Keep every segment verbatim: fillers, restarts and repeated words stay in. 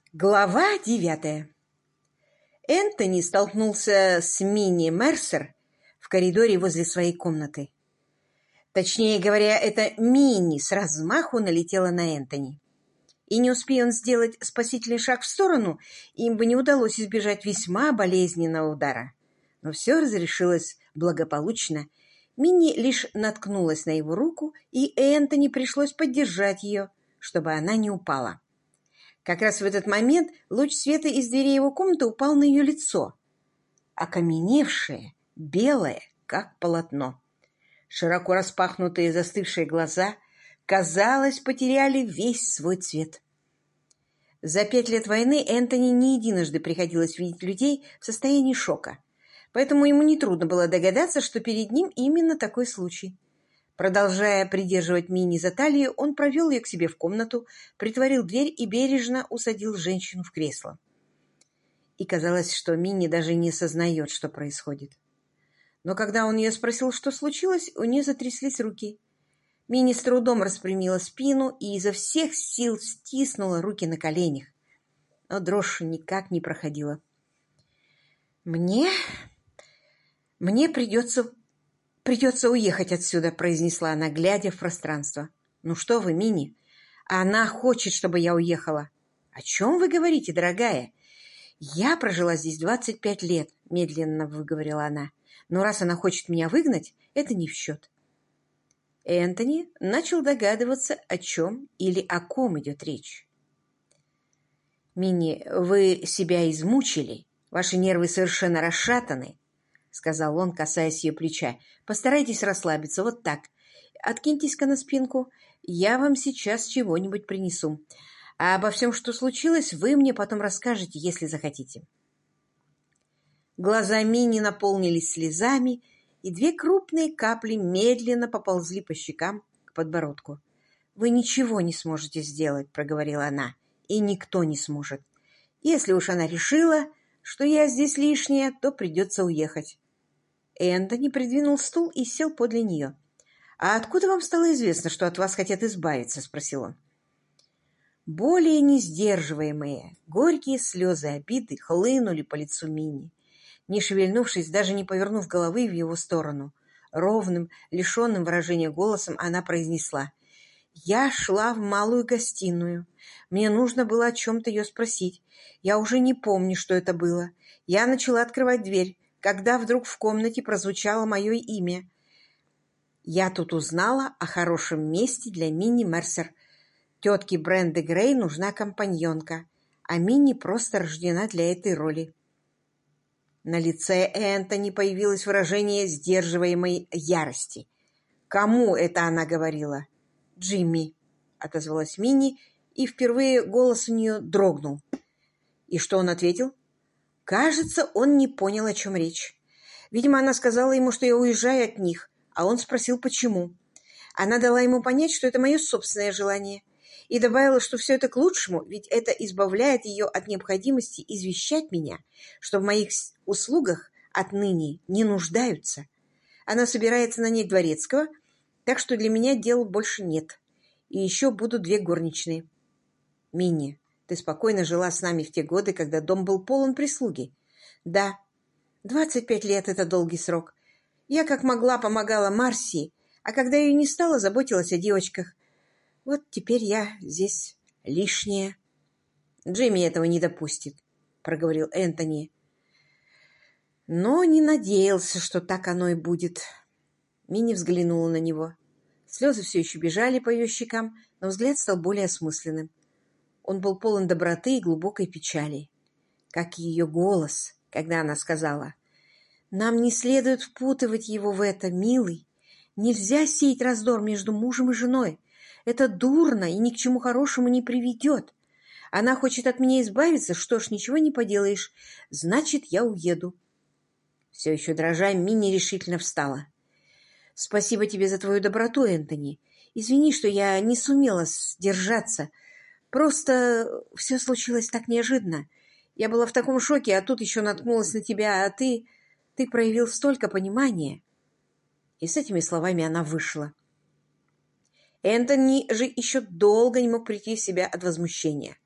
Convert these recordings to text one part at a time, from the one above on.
Глава девятая. Энтони столкнулся с Минни Мерсер в коридоре возле своей комнаты. Точнее говоря, это Минни с размаху налетела на Энтони. И не успея он сделать спасительный шаг в сторону, им бы не удалось избежать весьма болезненного удара. Но все разрешилось благополучно. Минни лишь наткнулась на его руку, и Энтони пришлось поддержать ее, чтобы она не упала. Как раз в этот момент луч света из двери его комнаты упал на ее лицо, окаменевшее, белое, как полотно. Широко распахнутые застывшие глаза, казалось, потеряли весь свой цвет. За пять лет войны Энтони не единожды приходилось видеть людей в состоянии шока, поэтому ему нетрудно было догадаться, что перед ним именно такой случай. Продолжая придерживать Минни за талию, он провел ее к себе в комнату, притворил дверь и бережно усадил женщину в кресло. И казалось, что Минни даже не сознает, что происходит. Но когда он ее спросил, что случилось, у нее затряслись руки. Минни с трудом распрямила спину и изо всех сил стиснула руки на коленях. Но дрожь никак не проходила. «Мне... мне придется... «Придется уехать отсюда», — произнесла она, глядя в пространство. «Ну что вы, Минни? Она хочет, чтобы я уехала». «О чем вы говорите, дорогая?» «Я прожила здесь двадцать пять лет», — медленно выговорила она. «Но раз она хочет меня выгнать, это не в счет». Энтони начал догадываться, о чем или о ком идет речь. «Минни, вы себя измучили, ваши нервы совершенно расшатаны», — сказал он, касаясь ее плеча. «Постарайтесь расслабиться, вот так. Откиньтесь-ка на спинку, я вам сейчас чего-нибудь принесу. А обо всем, что случилось, вы мне потом расскажете, если захотите». Глаза Минни наполнились слезами, и две крупные капли медленно поползли по щекам к подбородку. «Вы ничего не сможете сделать», — проговорила она, — «и никто не сможет. Если уж она решила, что я здесь лишняя, то придется уехать». Энтони придвинул стул и сел подле нее. «А откуда вам стало известно, что от вас хотят избавиться?» — спросил он. Более несдерживаемые, горькие слезы обиды хлынули по лицу Минни. Не шевельнувшись, даже не повернув головы в его сторону, ровным, лишенным выражения голосом она произнесла: «Я шла в малую гостиную. Мне нужно было о чем-то ее спросить. Я уже не помню, что это было. Я начала открывать дверь, когда вдруг в комнате прозвучало мое имя. Я тут узнала о хорошем месте для Минни Мерсер. Тетке Бренды Грей нужна компаньонка, а Минни просто рождена для этой роли». На лице Энтони появилось выражение сдерживаемой ярости. «Кому это она говорила?» «Джимми», — отозвалась Минни, и впервые голос у нее дрогнул. И что он ответил? Кажется, он не понял, о чем речь. Видимо, она сказала ему, что я уезжаю от них, а он спросил, почему. Она дала ему понять, что это мое собственное желание, и добавила, что все это к лучшему, ведь это избавляет ее от необходимости извещать меня, что в моих услугах отныне не нуждаются. Она собирается нанять дворецкого, так что для меня дел больше нет. И еще будут две горничные. Минни, ты спокойно жила с нами в те годы, когда дом был полон прислуги. Да, двадцать пять лет — это долгий срок. Я как могла помогала Марси, а когда ее не стало, заботилась о девочках. Вот теперь я здесь лишняя. Джимми этого не допустит, проговорил Энтони. Но не надеялся, что так оно и будет. Минни взглянула на него. Слезы все еще бежали по ее щекам, но взгляд стал более осмысленным. Он был полон доброты и глубокой печали, как и ее голос, когда она сказала: «Нам не следует впутывать его в это, милый. Нельзя сеять раздор между мужем и женой. Это дурно и ни к чему хорошему не приведет. Она хочет от меня избавиться, что ж, ничего не поделаешь. Значит, я уеду». Все еще дрожа, Минни решительно встала. «Спасибо тебе за твою доброту, Энтони. Извини, что я не сумела сдержаться. Просто все случилось так неожиданно. Я была в таком шоке, а тут еще наткнулась на тебя, а ты... ты проявил столько понимания». И с этими словами она вышла. Энтони же еще долго не мог прийти в себя от возмущения.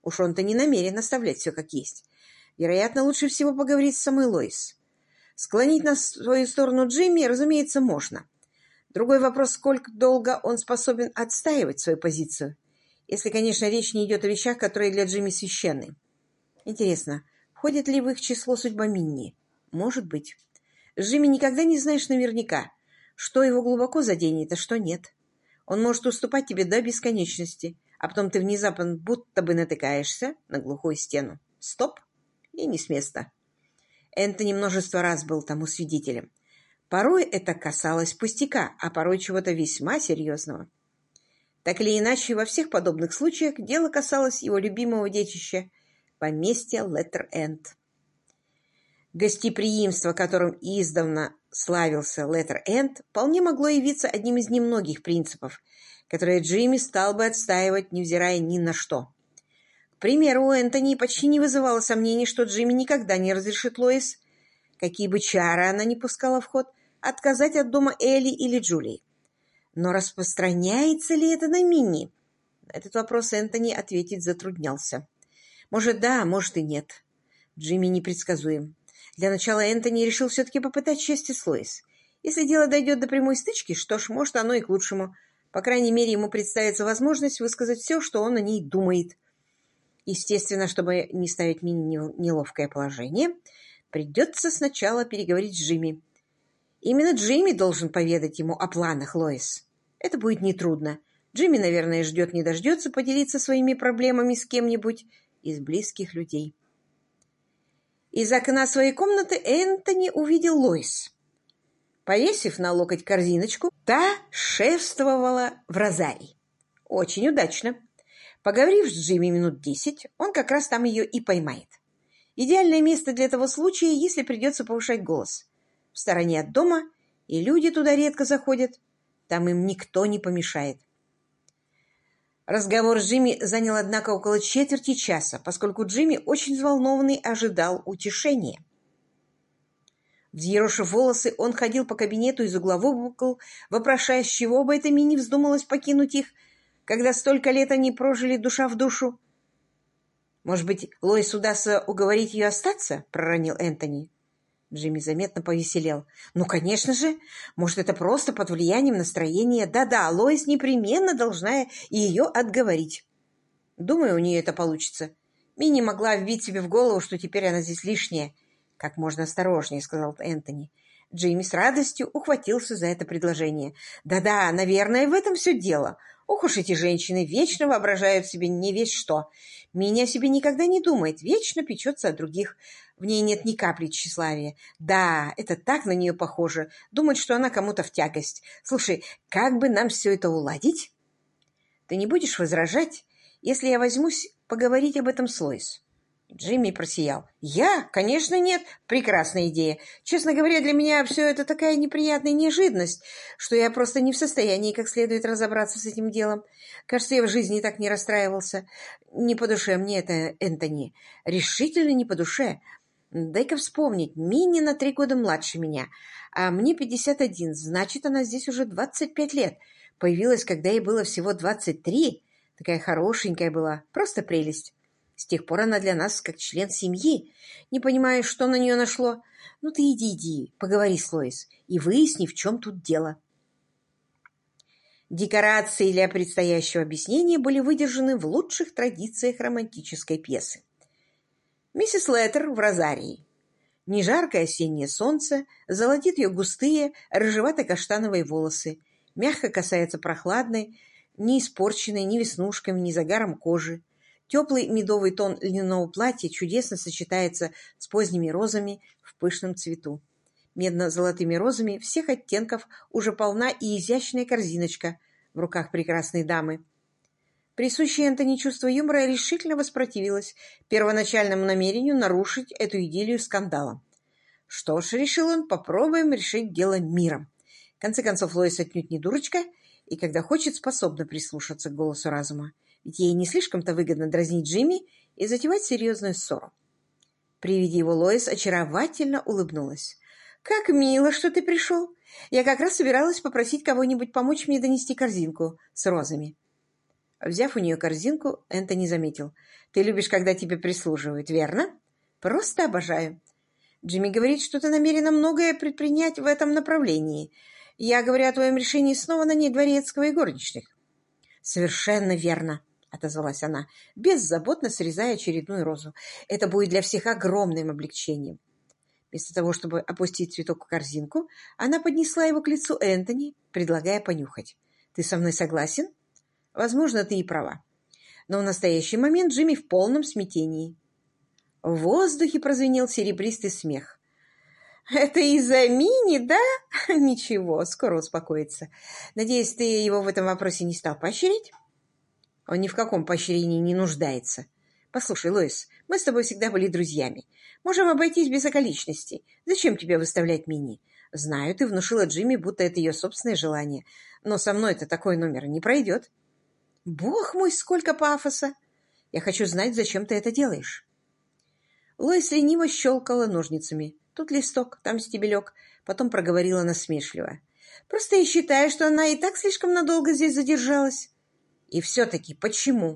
Уж он-то не намерен оставлять все как есть. Вероятно, лучше всего поговорить с самой Лоис. Склонить на свою сторону Джимми, разумеется, можно. Другой вопрос, сколько долго он способен отстаивать свою позицию. Если, конечно, речь не идет о вещах, которые для Джимми священны. Интересно, входит ли в их число судьба Минни? Может быть. С Джимми никогда не знаешь наверняка, что его глубоко заденет, а что нет. Он может уступать тебе до бесконечности, а потом ты внезапно будто бы натыкаешься на глухую стену. Стоп! И не с места. Энтони множество раз был тому свидетелем. Порой это касалось пустяка, а порой чего-то весьма серьезного. Так или иначе, во всех подобных случаях дело касалось его любимого детища – поместья Леттер-Энд. Гостеприимство, которым издавна славился Леттер-Энд, вполне могло явиться одним из немногих принципов, которые Джимми стал бы отстаивать, невзирая ни на что. К примеру, у Энтони почти не вызывало сомнений, что Джимми никогда не разрешит Лоис, какие бы чары она ни пускала в ход, отказать от дома Элли или Джулии. Но распространяется ли это на Минни? На этот вопрос Энтони ответить затруднялся. Может, да, может и нет. Джимми непредсказуем. Для начала Энтони решил все-таки попытать счастье с Лоис. Если дело дойдет до прямой стычки, что ж, может, оно и к лучшему. По крайней мере, ему представится возможность высказать все, что он о ней думает. Естественно, чтобы не ставить Минни в неловкое положение, придется сначала переговорить с Джимми. Именно Джимми должен поведать ему о планах Лоис. Это будет нетрудно. Джимми, наверное, ждет не дождется поделиться своими проблемами с кем-нибудь из близких людей. Из окна своей комнаты Энтони увидел Лоис. Повесив на локоть корзиночку, та шествовала в розарий. Очень удачно. Поговорив с Джимми минут десять, он как раз там ее и поймает. Идеальное место для того случая, если придется повышать голос. В стороне от дома, и люди туда редко заходят. Там им никто не помешает. Разговор с Джимми занял, однако, около четверти часа, поскольку Джимми, очень взволнованный, ожидал утешения. Взъерошив волосы, он ходил по кабинету из угла в угол, вопрошая, с чего бы это Минни вздумалось покинуть их, когда столько лет они прожили душа в душу. «Может быть, Лоис удастся уговорить ее остаться?» — проронил Энтони. Джимми заметно повеселел. «Ну, конечно же! Может, это просто под влиянием настроения? Да-да, Лоис непременно должна ее отговорить. Думаю, у нее это получится. Минни могла вбить себе в голову, что теперь она здесь лишняя. Как можно осторожнее», — сказал Энтони. Джимми с радостью ухватился за это предложение. «Да-да, наверное, в этом все дело. Ох уж эти женщины вечно воображают себе не весь что. Минни о себе никогда не думает, вечно печется о других. В ней нет ни капли тщеславия. Да, это так на нее похоже. Думать, что она кому-то в тягость. Слушай, как бы нам все это уладить? Ты не будешь возражать, если я возьмусь поговорить об этом с Лоис?» Джимми просиял. «Я? Конечно, нет. Прекрасная идея. Честно говоря, для меня все это такая неприятная неожиданность, что я просто не в состоянии как следует разобраться с этим делом. Кажется, я в жизни так не расстраивался. Не по душе мне это, Энтони. Решительно не по душе. Дай-ка вспомнить. Минни на три года младше меня, а мне пятьдесят один. Значит, она здесь уже двадцать пять лет. Появилась, когда ей было всего двадцать три. Такая хорошенькая была. Просто прелесть. С тех пор она для нас как член семьи. Не понимаю, что на нее нашло. Ну ты иди, иди, поговори с Лоис и выясни, в чем тут дело». Декорации для предстоящего объяснения были выдержаны в лучших традициях романтической пьесы. Миссис Леттер в розарии. Нежаркое осеннее солнце золотит ее густые рыжевато-каштановые волосы, мягко касается прохладной, не испорченной ни веснушками, ни загаром кожи. Теплый медовый тон льняного платья чудесно сочетается с поздними розами в пышном цвету. Медно-золотыми розами всех оттенков уже полна и изящная корзиночка в руках прекрасной дамы. Присущее Энтони чувство юмора решительно воспротивилось первоначальному намерению нарушить эту идиллию скандалом. Что ж, решил он, попробуем решить дело миром. В конце концов, Лоис отнюдь не дурочка, и когда хочет, способна прислушаться к голосу разума. Ведь ей не слишком-то выгодно дразнить Джимми и затевать серьезную ссору. При виде его Лоис очаровательно улыбнулась. «Как мило, что ты пришел. Я как раз собиралась попросить кого-нибудь помочь мне донести корзинку с розами». Взяв у нее корзинку, Энтони заметил. «Ты любишь, когда тебе прислуживают, верно?» «Просто обожаю. Джимми говорит, что ты намерена многое предпринять в этом направлении. Я говорю о твоем решении снова нанять дворецкого и горничных». «Совершенно верно», — отозвалась она, беззаботно срезая очередную розу. «Это будет для всех огромным облегчением». Вместо того, чтобы опустить цветок в корзинку, она поднесла его к лицу Энтони, предлагая понюхать. «Ты со мной согласен?» «Возможно, ты и права». Но в настоящий момент Джимми в полном смятении. В воздухе прозвенел серебристый смех. «Это из-за Мини, да? Ничего, скоро успокоится. Надеюсь, ты его в этом вопросе не стал поощрять?» «Он ни в каком поощрении не нуждается. Послушай, Лоис, мы с тобой всегда были друзьями. Можем обойтись без околичностей. Зачем тебе выставлять Мини? Знаю, ты внушила Джимми, будто это ее собственное желание. Но со мной-то такой номер не пройдет». «Бог мой, сколько пафоса! Я хочу знать, зачем ты это делаешь». Лоис лениво щелкала ножницами. Тут листок, там стебелек. Потом проговорила насмешливо. «Просто я считаю, что она и так слишком надолго здесь задержалась». «И все-таки почему?»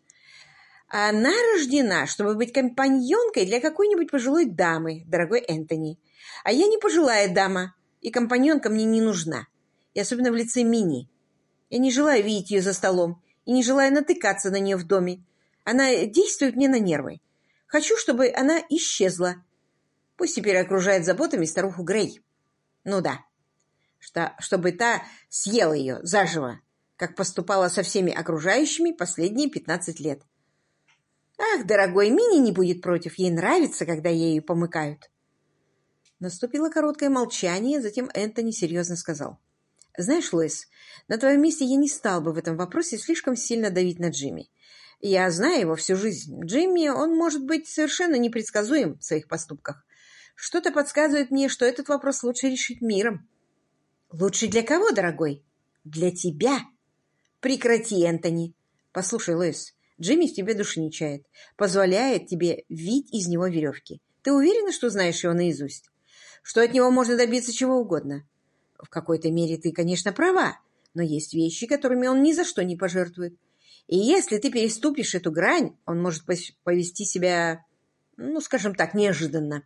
«Она рождена, чтобы быть компаньонкой для какой-нибудь пожилой дамы, дорогой Энтони. А я не пожилая дама, и компаньонка мне не нужна. И особенно в лице Мини. Я не желаю видеть ее за столом и не желаю натыкаться на нее в доме. Она действует мне на нервы. Хочу, чтобы она исчезла. Пусть теперь окружает заботами старуху Грей. Ну да, что, чтобы та съела ее заживо, как поступала со всеми окружающими последние пятнадцать лет. Ах, дорогой, Мини не будет против. Ей нравится, когда ею помыкают». Наступило короткое молчание, затем Энтони серьезно сказал. «Знаешь, Лоис, на твоем месте я не стал бы в этом вопросе слишком сильно давить на Джимми. Я знаю его всю жизнь. Джимми, он может быть совершенно непредсказуем в своих поступках. Что-то подсказывает мне, что этот вопрос лучше решить миром». «Лучше для кого, дорогой?» «Для тебя». «Прекрати, Энтони. Послушай, Лоис, Джимми в тебе души не чает, позволяет тебе вить из него веревки. Ты уверена, что знаешь его наизусть? Что от него можно добиться чего угодно? В какой-то мере ты, конечно, права, но есть вещи, которыми он ни за что не пожертвует. И если ты переступишь эту грань, он может повести себя, ну, скажем так, неожиданно».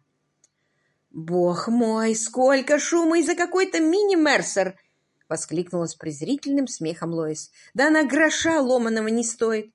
«Бог мой, сколько шума из-за какой-то мини-мерсер!» — воскликнула с презрительным смехом Лоис. «Да она гроша ломаного не стоит!»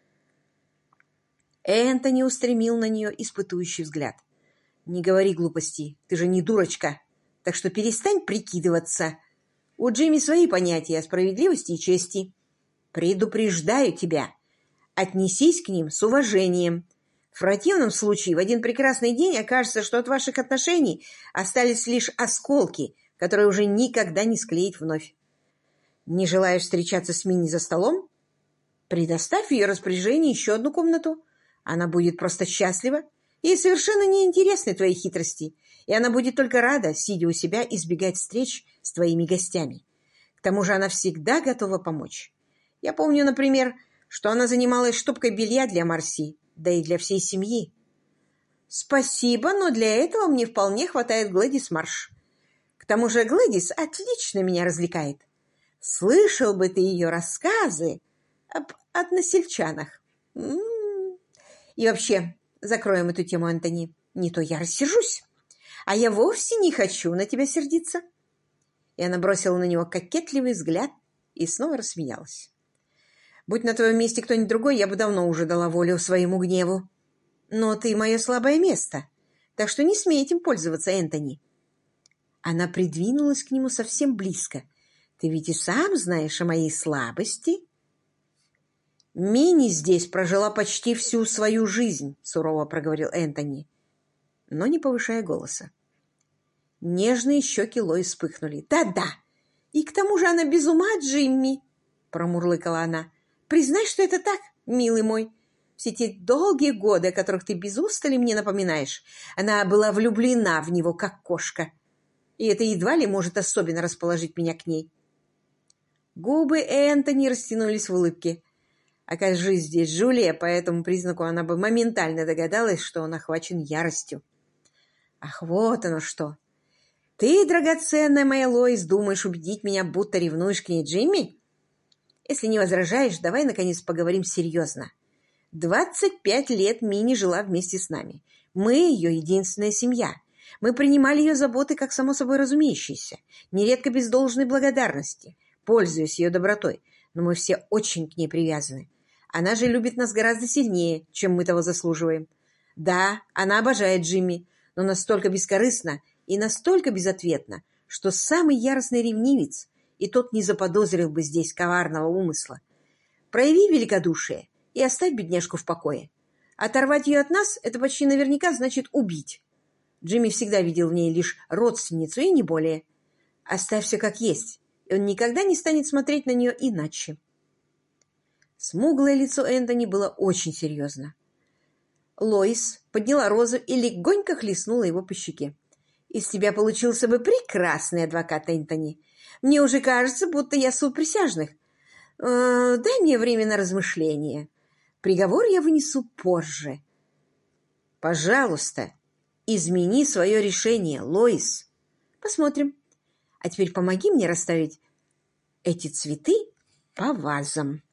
Энтони устремил на нее испытующий взгляд. «Не говори глупостей, ты же не дурочка, так что перестань прикидываться. У Джимми свои понятия о справедливости и чести. Предупреждаю тебя, отнесись к ним с уважением. В противном случае в один прекрасный день окажется, что от ваших отношений остались лишь осколки, которые уже никогда не склеить вновь. Не желаешь встречаться с Мини за столом? Предоставь в ее распоряжение еще одну комнату. Она будет просто счастлива. Ей совершенно неинтересны твои хитрости, и она будет только рада, сидя у себя, избегать встреч с твоими гостями. К тому же она всегда готова помочь. Я помню, например, что она занималась штопкой белья для Марси, да и для всей семьи. Спасибо, но для этого мне вполне хватает Глэдис Марш. К тому же Глэдис отлично меня развлекает. Слышал бы ты ее рассказы об односельчанах. М-м-м. И вообще, закроем эту тему, Энтони. Не то я рассержусь. А я вовсе не хочу на тебя сердиться. И она бросила на него кокетливый взгляд и снова рассмеялась. Будь на твоем месте кто-нибудь другой, я бы давно уже дала волю своему гневу. Но ты мое слабое место, так что не смей этим пользоваться, Энтони. Она придвинулась к нему совсем близко. Ты ведь и сам знаешь о моей слабости. Мини здесь прожила почти всю свою жизнь, сурово проговорил Энтони, но не повышая голоса. Нежные щеки Лоис вспыхнули. «Да-да! И к тому же она без ума, Джимми!» — промурлыкала она. «Признай, что это так, милый мой. Все те долгие годы, о которых ты без устали мне напоминаешь, она была влюблена в него, как кошка. И это едва ли может особенно расположить меня к ней». Губы Энтони растянулись в улыбке. Окажись здесь Джулия, по этому признаку она бы моментально догадалась, что он охвачен яростью. «Ах, вот оно что! Ты, драгоценная моя Лоис, думаешь убедить меня, будто ревнуешь к ней Джимми? Если не возражаешь, давай, наконец, поговорим серьезно. Двадцать пять лет Мини жила вместе с нами. Мы ее единственная семья. Мы принимали ее заботы как само собой разумеющиеся, нередко без должной благодарности, пользуясь ее добротой, но мы все очень к ней привязаны. Она же любит нас гораздо сильнее, чем мы того заслуживаем. Да, она обожает Джимми, но настолько бескорыстно и настолько безответно, что самый яростный ревнивец и тот не заподозрил бы здесь коварного умысла. Прояви великодушие и оставь бедняжку в покое. Оторвать ее от нас — это почти наверняка значит убить. Джимми всегда видел в ней лишь родственницу и не более. Оставь все как есть, и он никогда не станет смотреть на нее иначе. Смуглое лицо Энтони было очень серьезно. Лоис подняла розу и легонько хлестнула его по щеке. «Из тебя получился бы прекрасный адвокат, Энтони. Мне уже кажется, будто я суд присяжных. Э, дай мне время на размышление. Приговор я вынесу позже». «Пожалуйста, измени свое решение, Лоис. Посмотрим. А теперь помоги мне расставить эти цветы по вазам».